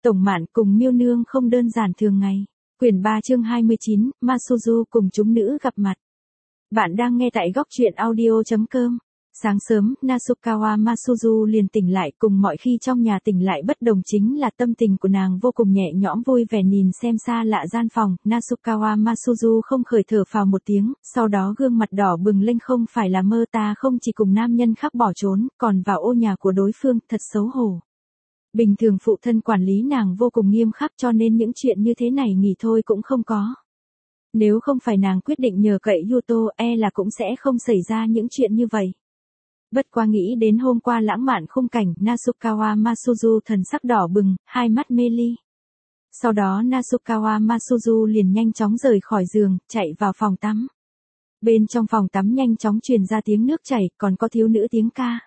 Tổng Mạn cùng Miêu Nương không đơn giản thường ngày. Quyển 3 chương 29, Masuzu cùng chúng nữ gặp mặt. Bạn đang nghe tại góc truyện audio.com. Sáng sớm, Nasukawa Masuzu liền tỉnh lại, cùng mọi khi trong nhà tỉnh lại bất đồng chính là tâm tình của nàng vô cùng nhẹ nhõm vui vẻ nhìn xem xa lạ gian phòng. Nasukawa Masuzu không khởi thở phào một tiếng, sau đó gương mặt đỏ bừng lên, không phải là mơ, ta không chỉ cùng nam nhân khác bỏ trốn, còn vào ô nhà của đối phương, thật xấu hổ. Bình thường phụ thân quản lý nàng vô cùng nghiêm khắc, cho nên những chuyện như thế này nghỉ thôi cũng không có. Nếu không phải nàng quyết định nhờ cậy Yuto, là cũng sẽ không xảy ra những chuyện như vậy. Bất quá nghĩ đến hôm qua lãng mạn khung cảnh, Nasukawa Masuzu thần sắc đỏ bừng, hai mắt mê ly. Sau đó Nasukawa Masuzu liền nhanh chóng rời khỏi giường, chạy vào phòng tắm. Bên trong phòng tắm nhanh chóng truyền ra tiếng nước chảy, còn có thiếu nữ tiếng ca.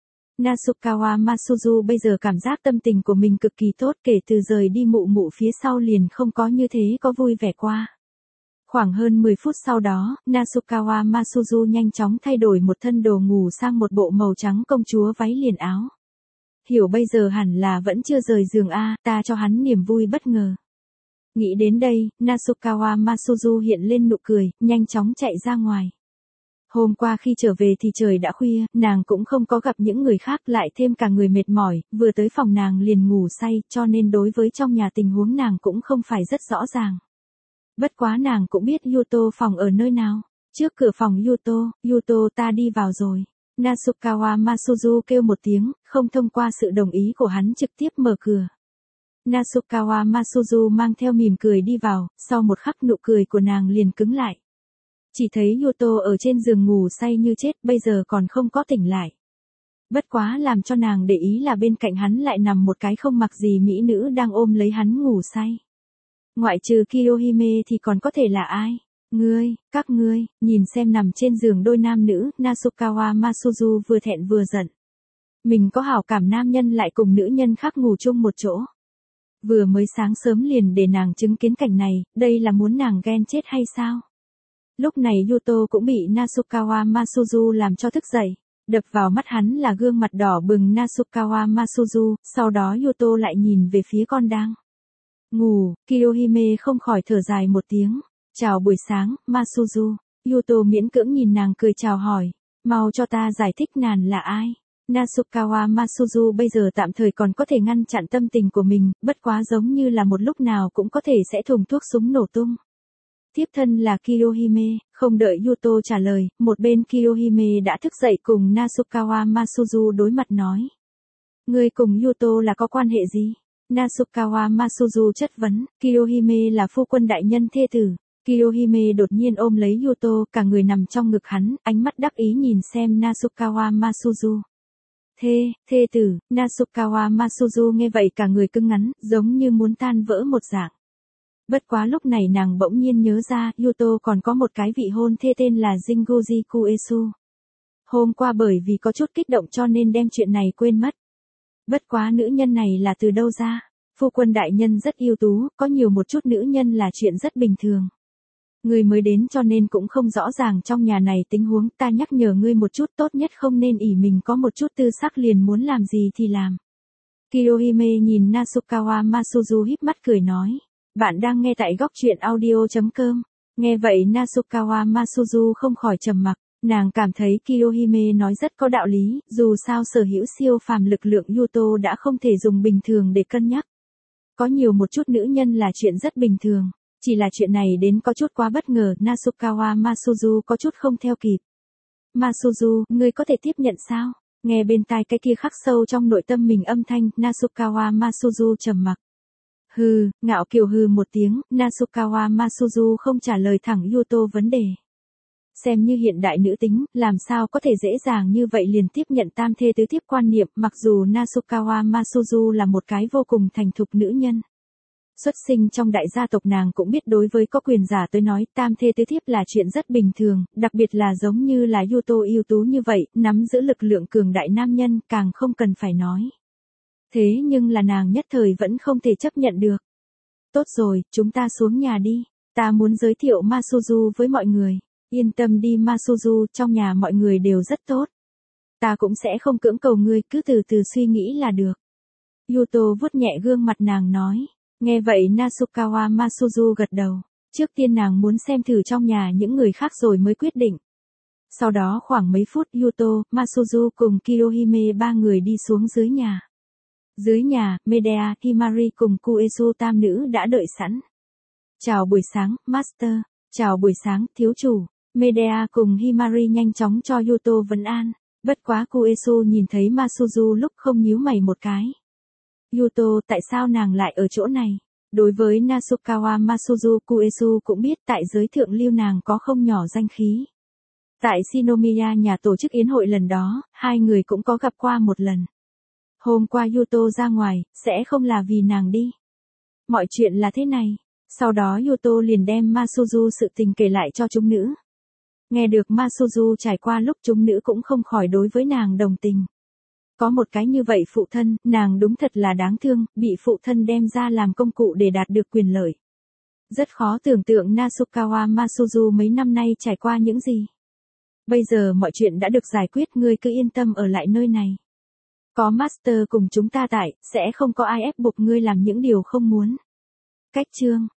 Nasukawa Masuzu bây giờ cảm giác tâm tình của mình cực kỳ tốt, kể từ rời đi mụ mụ phía sau liền không có như thế có vui vẻ qua. Khoảng hơn 10 phút sau đó, Nasukawa Masuzu nhanh chóng thay đổi một thân đồ ngủ sang một bộ màu trắng công chúa váy liền áo. Hiểu bây giờ hẳn là vẫn chưa rời giường ta cho hắn niềm vui bất ngờ. Nghĩ đến đây, Nasukawa Masuzu hiện lên nụ cười, nhanh chóng chạy ra ngoài. Hôm qua khi trở về thì trời đã khuya, nàng cũng không có gặp những người khác, lại thêm cả người mệt mỏi, vừa tới phòng nàng liền ngủ say, cho nên đối với trong nhà tình huống nàng cũng không phải rất rõ ràng. Bất quá nàng cũng biết Yuto phòng ở nơi nào. Trước cửa phòng Yuto, ta đi vào rồi. Nasukawa Masuzu kêu một tiếng, không thông qua sự đồng ý của hắn trực tiếp mở cửa. Nasukawa Masuzu mang theo mỉm cười đi vào, sau một khắc nụ cười của nàng liền cứng lại. Chỉ thấy Yuto ở trên giường ngủ say như chết, bây giờ còn không có tỉnh lại. Bất quá làm cho nàng để ý là bên cạnh hắn lại nằm một cái không mặc gì mỹ nữ đang ôm lấy hắn ngủ say. Ngoại trừ Kiyohime thì còn có thể là ai? Các ngươi, nhìn xem nằm trên giường đôi nam nữ, Nasukawa Masuzu vừa thẹn vừa giận. Mình có hảo cảm nam nhân lại cùng nữ nhân khác ngủ chung một chỗ. Vừa mới sáng sớm liền để nàng chứng kiến cảnh này, đây là muốn nàng ghen chết hay sao? Lúc này Yuto cũng bị Nasukawa Masuzu làm cho thức dậy. Đập vào mắt hắn là gương mặt đỏ bừng Nasukawa Masuzu, sau đó Yuto lại nhìn về phía con đang ngủ, Kiyohime không khỏi thở dài một tiếng. Chào buổi sáng, Masuzu. Yuto miễn cưỡng nhìn nàng cười chào hỏi. Mau cho ta giải thích nàng là ai. Nasukawa Masuzu bây giờ tạm thời còn có thể ngăn chặn tâm tình của mình, bất quá giống như là một lúc nào cũng có thể sẽ thùng thuốc súng nổ tung. Tiếp thân là Kiyohime, không đợi Yuto trả lời, một bên Kiyohime đã thức dậy cùng Nasukawa Masuzu đối mặt nói. Ngươi cùng Yuto là có quan hệ gì? Nasukawa Masuzu chất vấn, Kiyohime là phu quân đại nhân thê tử. Kiyohime đột nhiên ôm lấy Yuto, cả người nằm trong ngực hắn, ánh mắt đắc ý nhìn xem Nasukawa Masuzu. Thê tử, Nasukawa Masuzu nghe vậy cả người cứng ngắn, giống như muốn tan vỡ một dạng. Bất quá lúc này nàng bỗng nhiên nhớ ra, Yuto còn có một cái vị hôn thê tên là Jinguji Kuesu. Hôm qua bởi vì có chút kích động cho nên đem chuyện này quên mất. Bất quá nữ nhân này là từ đâu ra? Phu quân đại nhân rất ưu tú, có nhiều một chút nữ nhân là chuyện rất bình thường. Ngươi mới đến cho nên cũng không rõ ràng trong nhà này tình huống, ta nhắc nhở ngươi một chút, tốt nhất không nên ỷ mình có một chút tư sắc liền muốn làm gì thì làm. Kiyohime nhìn Nasukawa Masuzu híp mắt cười nói. Bạn đang nghe tại góc truyện audio.com. Nghe vậy Nasukawa Masuzu không khỏi trầm mặc. Nàng cảm thấy Kiyohime nói rất có đạo lý, dù sao sở hữu siêu phàm lực lượng Yuto đã không thể dùng bình thường để cân nhắc. Có nhiều một chút nữ nhân là chuyện rất bình thường, chỉ là chuyện này đến có chút quá bất ngờ, Nasukawa Masuzu có chút không theo kịp. Masuzu, ngươi có thể tiếp nhận sao? Nghe bên tai cái kia khắc sâu trong nội tâm mình âm thanh, Nasukawa Masuzu trầm mặc. Ngạo kiều hừ một tiếng, Nasukawa Masuzu không trả lời thẳng Yuto vấn đề. Xem như hiện đại nữ tính, làm sao có thể dễ dàng như vậy liền tiếp nhận tam thê tứ thiếp quan niệm, mặc dù Nasukawa Masuzu là một cái vô cùng thành thục nữ nhân. Xuất sinh trong đại gia tộc nàng cũng biết đối với có quyền giả tới nói tam thê tứ thiếp là chuyện rất bình thường, đặc biệt là giống như là Yuto ưu tú như vậy, nắm giữ lực lượng cường đại nam nhân càng không cần phải nói. Thế nhưng là nàng nhất thời vẫn không thể chấp nhận được. Tốt rồi, chúng ta xuống nhà đi. Ta muốn giới thiệu Masuzu với mọi người. Yên tâm đi Masuzu, trong nhà mọi người đều rất tốt. Ta cũng sẽ không cưỡng cầu ngươi, cứ từ từ suy nghĩ là được. Yuto vuốt nhẹ gương mặt nàng nói. Nghe vậy Nasukawa Masuzu gật đầu. Trước tiên nàng muốn xem thử trong nhà những người khác rồi mới quyết định. Sau đó khoảng mấy phút Yuto, Masuzu cùng Kiyohime ba người đi xuống dưới nhà. Dưới nhà, Medea, Himari cùng Kuesu tam nữ đã đợi sẵn. Chào buổi sáng, Master. Chào buổi sáng, thiếu chủ. Medea cùng Himari nhanh chóng cho Yuto vấn an. Bất quá Kuesu nhìn thấy Masuzu lúc không nhíu mày một cái. Yuto, tại sao nàng lại ở chỗ này? Đối với Nasukawa Masuzu, Kuesu cũng biết tại giới thượng lưu nàng có không nhỏ danh khí. Tại Shinomiya nhà tổ chức yến hội lần đó, hai người cũng có gặp qua một lần. Hôm qua Yuto ra ngoài, sẽ không là vì nàng đi. Mọi chuyện là thế này. Sau đó Yuto liền đem Masuzu sự tình kể lại cho chúng nữ. Nghe được Masuzu trải qua lúc chúng nữ cũng không khỏi đối với nàng đồng tình. Có một cái như vậy phụ thân, nàng đúng thật là đáng thương, bị phụ thân đem ra làm công cụ để đạt được quyền lợi. Rất khó tưởng tượng Nasukawa Masuzu mấy năm nay trải qua những gì. Bây giờ mọi chuyện đã được giải quyết, ngươi cứ yên tâm ở lại nơi này. Có Master cùng chúng ta tại, sẽ không có ai ép buộc ngươi làm những điều không muốn. Cách chương